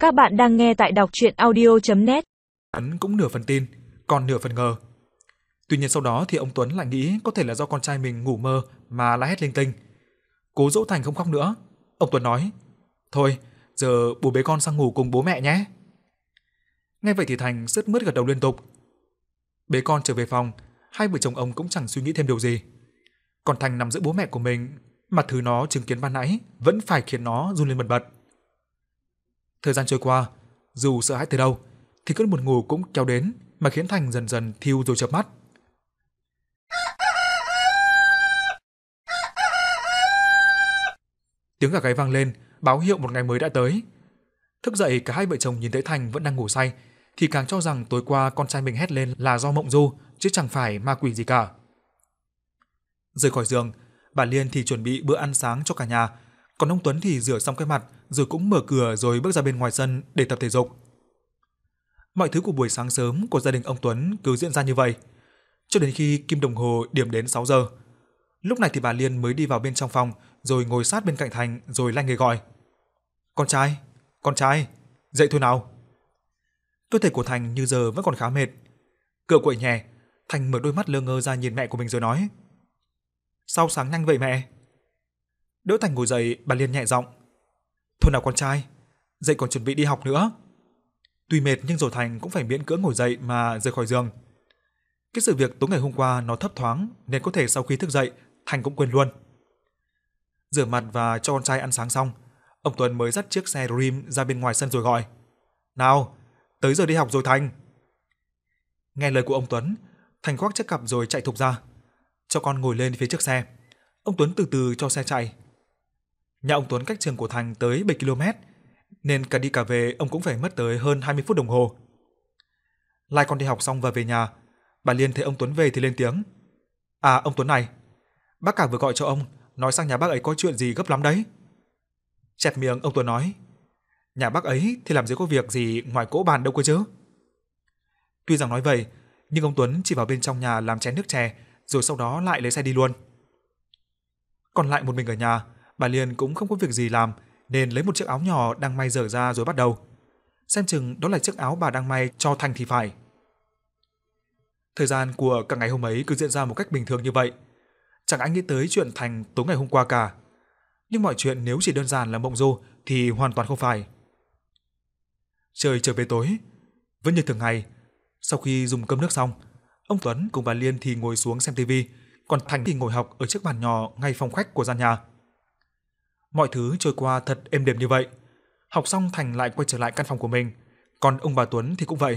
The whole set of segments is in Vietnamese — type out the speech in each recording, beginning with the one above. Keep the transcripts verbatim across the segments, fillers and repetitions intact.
Các bạn đang nghe tại đọc truyện audio chấm net. Hắn cũng nửa phần tin, còn nửa phần ngờ. Tuy nhiên sau đó thì ông Tuấn lại nghĩ có thể là do con trai mình ngủ mơ mà la hét linh tinh. Cố dỗ Thành không khóc nữa, ông Tuấn nói: "Thôi, giờ bố bế con sang ngủ cùng bố mẹ nhé." Nghe vậy thì Thành sướt mướt gật đầu liên tục. Bế con trở về phòng, hai vợ chồng ông cũng chẳng suy nghĩ thêm điều gì. Còn Thành nằm giữa bố mẹ của mình, mà thứ nó chứng kiến ban nãy vẫn phải khiến nó run lên bần bật. Thời gian trôi qua, dù sợ hãi từ đâu, thì cơn buồn ngủ cũng kéo đến mà khiến Thành dần dần thiu rồi chợp mắt. Tiếng gà gáy vang lên, báo hiệu một ngày mới đã tới. Thức dậy cả hai vợ chồng nhìn thấy Thành vẫn đang ngủ say, thì càng cho rằng tối qua con trai mình hét lên là do mộng du, chứ chẳng phải ma quỷ gì cả. Rời khỏi giường, bà Liên thì chuẩn bị bữa ăn sáng cho cả nhà, còn ông Tuấn thì rửa xong cái mặt rồi cũng mở cửa rồi bước ra bên ngoài sân để tập thể dục. Mọi thứ của buổi sáng sớm của gia đình ông Tuấn cứ diễn ra như vậy, cho đến khi kim đồng hồ điểm đến sáu giờ. Lúc này thì bà Liên mới đi vào bên trong phòng rồi ngồi sát bên cạnh Thành rồi lanh người gọi: "Con trai, con trai, dậy thôi nào." Cơ thể của Thành như giờ vẫn còn khá mệt. Cựa quậy nhẹ, Thành mở đôi mắt lơ ngơ ra nhìn mẹ của mình rồi nói: "Sao sáng nhanh vậy mẹ?" Đỡ Thành ngồi dậy, bà Liên nhẹ giọng: "Thôi nào con trai, dậy còn chuẩn bị đi học nữa." Tuy mệt nhưng rồi Thành cũng phải miễn cưỡng ngồi dậy mà rời khỏi giường. Cái sự việc tối ngày hôm qua nó thấp thoáng nên có thể sau khi thức dậy Thành cũng quên luôn. Rửa mặt và cho con trai ăn sáng xong, ông Tuấn mới dắt chiếc xe Dream ra bên ngoài sân rồi gọi: "Nào, tới giờ đi học rồi Thành." Nghe lời của ông Tuấn, Thành khoác chiếc cặp rồi chạy thục ra. Cho con ngồi lên phía trước xe, ông Tuấn từ từ cho xe chạy. Nhà ông Tuấn cách trường của Thành tới bảy ki lô mét, nên cả đi cả về ông cũng phải mất tới hơn hai mươi phút đồng hồ. Lai con đi học xong và về nhà, bà Liên thấy ông Tuấn về thì lên tiếng: "À ông Tuấn này, bác cả vừa gọi cho ông, nói sang nhà bác ấy có chuyện gì gấp lắm đấy." Chẹp miệng ông Tuấn nói: "Nhà bác ấy thì làm gì có việc gì ngoài cỗ bàn đâu cơ chứ." Tuy rằng nói vậy, nhưng ông Tuấn chỉ vào bên trong nhà làm chén nước chè, rồi sau đó lại lấy xe đi luôn. Còn lại một mình ở nhà, bà Liên cũng không có việc gì làm nên lấy một chiếc áo nhỏ đang may dở ra rồi bắt đầu. Xem chừng đó là chiếc áo bà đang may cho Thành thì phải. Thời gian của cả ngày hôm ấy cứ diễn ra một cách bình thường như vậy. Chẳng ai nghĩ tới chuyện Thành tối ngày hôm qua cả. Nhưng mọi chuyện nếu chỉ đơn giản là mộng du thì hoàn toàn không phải. Trời trở về tối, vẫn như thường ngày. Sau khi dùng cơm nước xong, ông Tuấn cùng bà Liên thì ngồi xuống xem tivi, còn Thành thì ngồi học ở chiếc bàn nhỏ ngay phòng khách của gian nhà. Mọi thứ trôi qua thật êm đềm như vậy. Học xong Thành lại quay trở lại căn phòng của mình, còn ông bà Tuấn thì cũng vậy.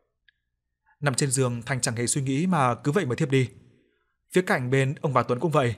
Nằm trên giường, Thành chẳng hề suy nghĩ mà cứ vậy mà thiếp đi. Phía cạnh bên ông bà Tuấn cũng vậy.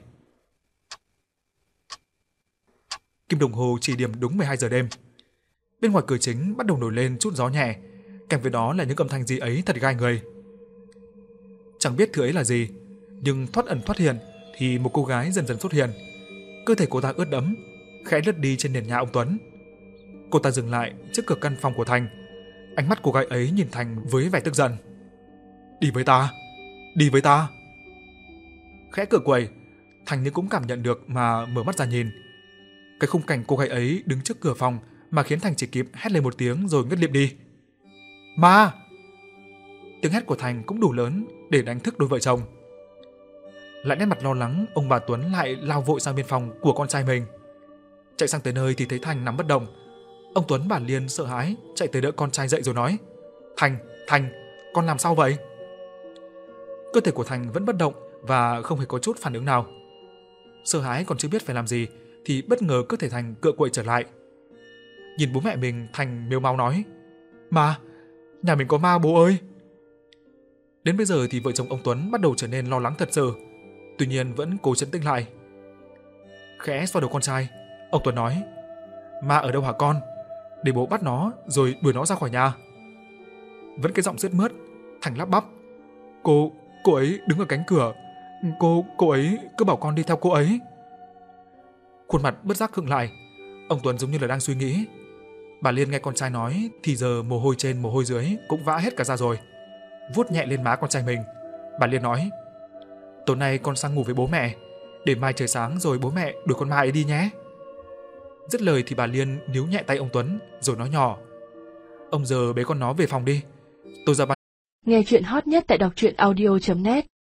Kim đồng hồ chỉ điểm đúng mười hai giờ đêm. Bên ngoài cửa chính bắt đầu nổi lên chút gió nhẹ, kèm với đó là những âm thanh gì ấy thật gai người. Chẳng biết thứ ấy là gì, nhưng thoát ẩn thoát hiện thì một cô gái dần dần xuất hiện. Cơ thể cô ta ướt đẫm, khẽ lướt đi trên nền nhà ông Tuấn. Cô ta dừng lại trước cửa căn phòng của Thành. Ánh mắt cô gái ấy nhìn Thành với vẻ tức giận. "Đi với ta, đi với ta." Khẽ cửa quậy, Thành như cũng cảm nhận được mà mở mắt ra nhìn. Cái khung cảnh cô gái ấy đứng trước cửa phòng mà khiến Thành chỉ kịp hét lên một tiếng rồi ngất lịm đi. "Ma!" Tiếng hét của Thành cũng đủ lớn để đánh thức đôi vợ chồng. Lại nét mặt lo lắng, ông bà Tuấn lại lao vội sang bên phòng của con trai mình. Chạy sang tới nơi thì thấy Thành nằm bất động. Ông Tuấn bà Liên sợ hãi chạy tới đỡ con trai dậy rồi nói: "Thành, Thành, con làm sao vậy?" Cơ thể của Thành vẫn bất động và không hề có chút phản ứng nào. Sợ hãi còn chưa biết phải làm gì thì bất ngờ cơ thể Thành cựa quậy trở lại. Nhìn bố mẹ mình, Thành mếu máo nói: "Ma, nhà mình có ma bố ơi." Đến bây giờ thì vợ chồng ông Tuấn bắt đầu trở nên lo lắng thật sự, tuy nhiên vẫn cố trấn tĩnh lại. Khẽ xoa đầu con trai, ông Tuấn nói: "Ma ở đâu hả con? Để bố bắt nó rồi đuổi nó ra khỏi nhà." Vẫn cái giọng sướt mướt, Thành lắp bắp: "Cô, cô ấy đứng ở cánh cửa. Cô, cô ấy cứ bảo con đi theo cô ấy." Khuôn mặt bất giác khựng lại, ông Tuấn giống như là đang suy nghĩ. Bà Liên nghe con trai nói thì giờ mồ hôi trên mồ hôi dưới cũng vã hết cả ra rồi. Vuốt nhẹ lên má con trai mình, bà Liên nói: "Tối nay con sang ngủ với bố mẹ, để mai trời sáng rồi bố mẹ đuổi con ma ấy đi nhé." Dứt lời thì bà Liên níu nhẹ tay ông Tuấn rồi nói nhỏ: Ông giờ bế con nó về phòng đi. Tôi ra ban. Nghe chuyện hot nhất tại đọc truyện audio chấm net